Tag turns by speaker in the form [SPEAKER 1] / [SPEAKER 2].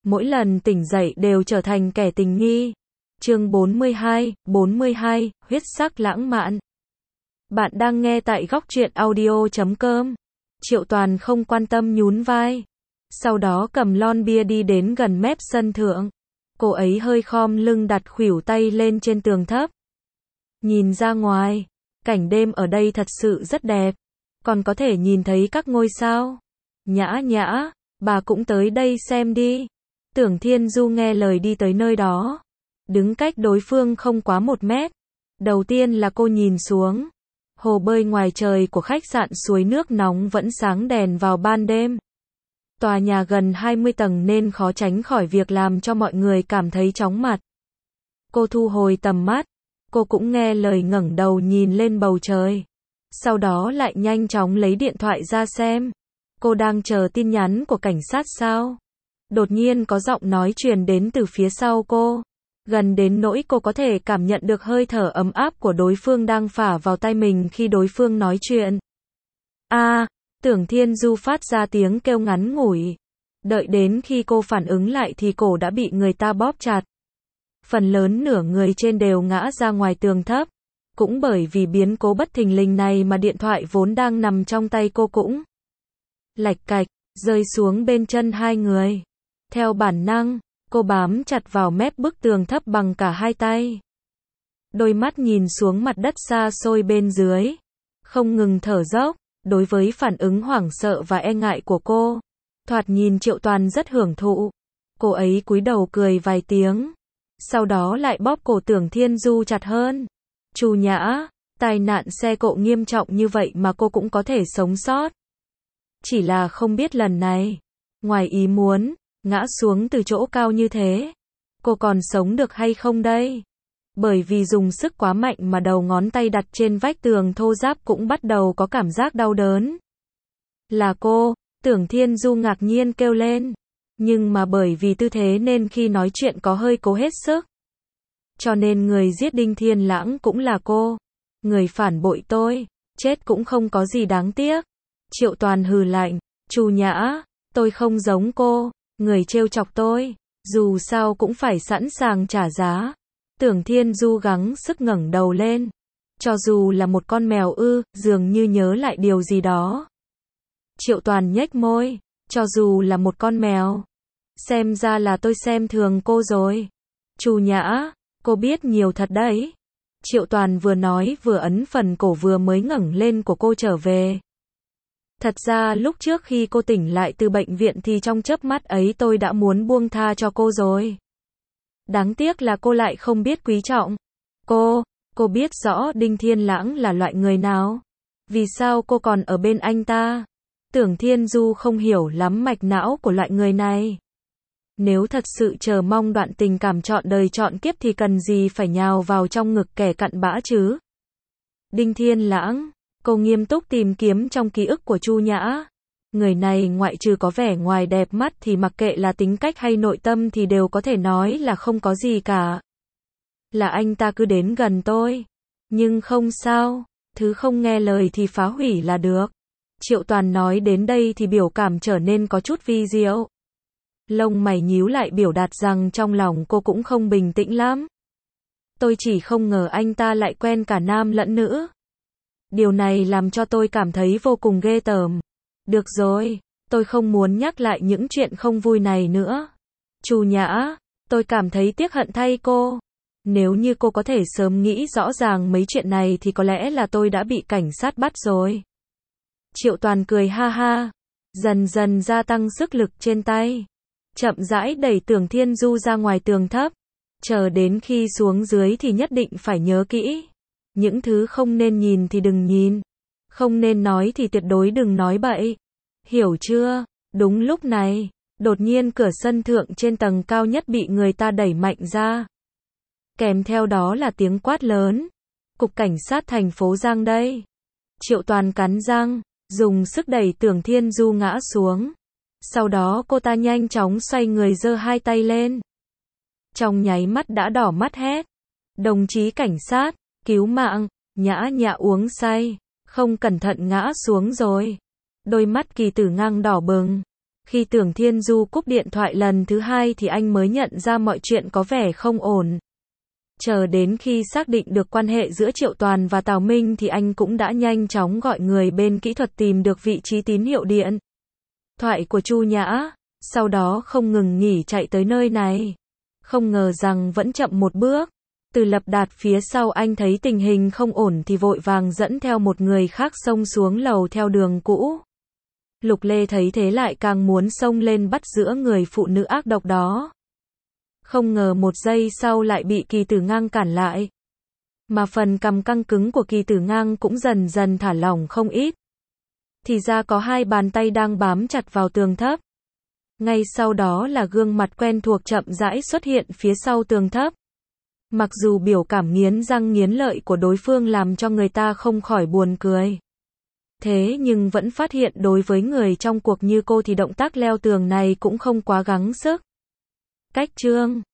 [SPEAKER 1] mỗi lần tỉnh dậy đều trở thành kẻ tình nghi. Chương 42, huyết sắc lãng mạn. Bạn đang nghe tại góc truyện audio.com. Triệu Toàn không quan tâm nhún vai. Sau đó cầm lon bia đi đến gần mép sân thượng. Cô ấy hơi khom lưng đặt khuỷu tay lên trên tường thấp. Nhìn ra ngoài, cảnh đêm ở đây thật sự rất đẹp. Còn có thể nhìn thấy các ngôi sao. Nhã nhã, bà cũng tới đây xem đi. Tưởng Thiên Du nghe lời đi tới nơi đó. Đứng cách đối phương không quá 1 mét. Đầu tiên là cô nhìn xuống. Hồ bơi ngoài trời của khách sạn suối nước nóng vẫn sáng đèn vào ban đêm. Tòa nhà gần 20 tầng nên khó tránh khỏi việc làm cho mọi người cảm thấy chóng mặt. Cô thu hồi tầm mắt. Cô cũng nghe lời ngẩng đầu nhìn lên bầu trời. Sau đó lại nhanh chóng lấy điện thoại ra xem. Cô đang chờ tin nhắn của cảnh sát sao? Đột nhiên có giọng nói truyền đến từ phía sau cô. Gần đến nỗi cô có thể cảm nhận được hơi thở ấm áp của đối phương đang phả vào tay mình khi đối phương nói chuyện. Tưởng Thiên Du phát ra tiếng kêu ngắn ngủi. Đợi đến khi cô phản ứng lại thì cổ đã bị người ta bóp chặt. Phần lớn nửa người trên đều ngã ra ngoài tường thấp. Cũng bởi vì biến cố bất thình lình này mà điện thoại vốn đang nằm trong tay cô cũng lạch cạch, rơi xuống bên chân hai người. Theo bản năng, cô bám chặt vào mép bức tường thấp bằng cả hai tay. Đôi mắt nhìn xuống mặt đất xa xôi bên dưới. Không ngừng thở dốc, đối với phản ứng hoảng sợ và e ngại của cô. Thoạt nhìn Triệu Toàn rất hưởng thụ. Cô ấy cúi đầu cười vài tiếng. Sau đó lại bóp cổ Tưởng Thiên Du chặt hơn. Chu Nhã, tai nạn xe cộ nghiêm trọng như vậy mà cô cũng có thể sống sót. Chỉ là không biết lần này, ngoài ý muốn, ngã xuống từ chỗ cao như thế, cô còn sống được hay không đây? Bởi vì dùng sức quá mạnh mà đầu ngón tay đặt trên vách tường thô ráp cũng bắt đầu có cảm giác đau đớn. Là cô, Tưởng Thiên Du ngạc nhiên kêu lên. Nhưng mà bởi vì tư thế nên khi nói chuyện có hơi cố hết sức. Cho nên người giết Đinh Thiên Lãng cũng là cô. Người phản bội tôi, chết cũng không có gì đáng tiếc. Triệu Toàn hừ lạnh, Chu Nhã, tôi không giống cô, người trêu chọc tôi, dù sao cũng phải sẵn sàng trả giá. Tưởng Thiên Du gắng sức ngẩng đầu lên. Cho dù là một con mèo dường như nhớ lại điều gì đó. Triệu Toàn nhếch môi, cho dù là một con mèo. Xem ra là tôi xem thường cô rồi. Chu Nhã, cô biết nhiều thật đấy. Triệu Toàn vừa nói vừa ấn phần cổ vừa mới ngẩng lên của cô trở về. Thật ra lúc trước khi cô tỉnh lại từ bệnh viện thì trong chớp mắt ấy tôi đã muốn buông tha cho cô rồi. Đáng tiếc là cô lại không biết quý trọng. Cô biết rõ Đinh Thiên Lãng là loại người nào. Vì sao cô còn ở bên anh ta? Tưởng Thiên Du không hiểu lắm mạch não của loại người này. Nếu thật sự chờ mong đoạn tình cảm trọn đời trọn kiếp thì cần gì phải nhào vào trong ngực kẻ cặn bã chứ? Đinh Thiên Lãng, cô nghiêm túc tìm kiếm trong ký ức của Chu Nhã. Người này ngoại trừ có vẻ ngoài đẹp mắt thì mặc kệ là tính cách hay nội tâm thì đều có thể nói là không có gì cả. Là anh ta cứ đến gần tôi. Nhưng không sao, thứ không nghe lời thì phá hủy là được. Triệu Toàn nói đến đây thì biểu cảm trở nên có chút vi diệu. Lông mày nhíu lại biểu đạt rằng trong lòng cô cũng không bình tĩnh lắm. Tôi chỉ không ngờ anh ta lại quen cả nam lẫn nữ. Điều này làm cho tôi cảm thấy vô cùng ghê tởm. Được rồi, tôi không muốn nhắc lại những chuyện không vui này nữa. Chu Nhã, tôi cảm thấy tiếc hận thay cô. Nếu như cô có thể sớm nghĩ rõ ràng mấy chuyện này thì có lẽ là tôi đã bị cảnh sát bắt rồi. Triệu Toàn cười ha ha, dần dần gia tăng sức lực trên tay. Chậm rãi đẩy Tưởng Thiên Du ra ngoài tường thấp. Chờ đến khi xuống dưới thì nhất định phải nhớ kỹ. Những thứ không nên nhìn thì đừng nhìn. Không nên nói thì tuyệt đối đừng nói bậy. Hiểu chưa? Đúng lúc này, đột nhiên cửa sân thượng trên tầng cao nhất bị người ta đẩy mạnh ra. Kèm theo đó là tiếng quát lớn. Cục cảnh sát thành phố Giang đây. Triệu Toàn cắn răng, dùng sức đẩy Tưởng Thiên Du ngã xuống. Sau đó cô ta nhanh chóng xoay người giơ hai tay lên. Trong nháy mắt đã đỏ mắt hét. Đồng chí cảnh sát, cứu mạng, Nhã Nhã uống say, không cẩn thận ngã xuống rồi. Đôi mắt Kỳ Tử Ngang đỏ bừng. Khi Tưởng Thiên Du cúp điện thoại lần thứ hai thì anh mới nhận ra mọi chuyện có vẻ không ổn. Chờ đến khi xác định được quan hệ giữa Triệu Toàn và Tào Minh thì anh cũng đã nhanh chóng gọi người bên kỹ thuật tìm được vị trí tín hiệu điện thoại của Chu Nhã, sau đó không ngừng nghỉ chạy tới nơi này. Không ngờ rằng vẫn chậm một bước. Từ Lập Đạt phía sau anh thấy tình hình không ổn thì vội vàng dẫn theo một người khác xông xuống lầu theo đường cũ. Lục Lê thấy thế lại càng muốn xông lên bắt giữa người phụ nữ ác độc đó. Không ngờ một giây sau lại bị Kỳ Tử Ngang cản lại. Mà phần cằm căng cứng của Kỳ Tử Ngang cũng dần dần thả lỏng không ít. Thì ra có hai bàn tay đang bám chặt vào tường thấp. Ngay sau đó là gương mặt quen thuộc chậm rãi xuất hiện phía sau tường thấp. Mặc dù biểu cảm nghiến răng nghiến lợi của đối phương làm cho người ta không khỏi buồn cười. Thế nhưng vẫn phát hiện đối với người trong cuộc như cô thì động tác leo tường này cũng không quá gắng sức. Cách chương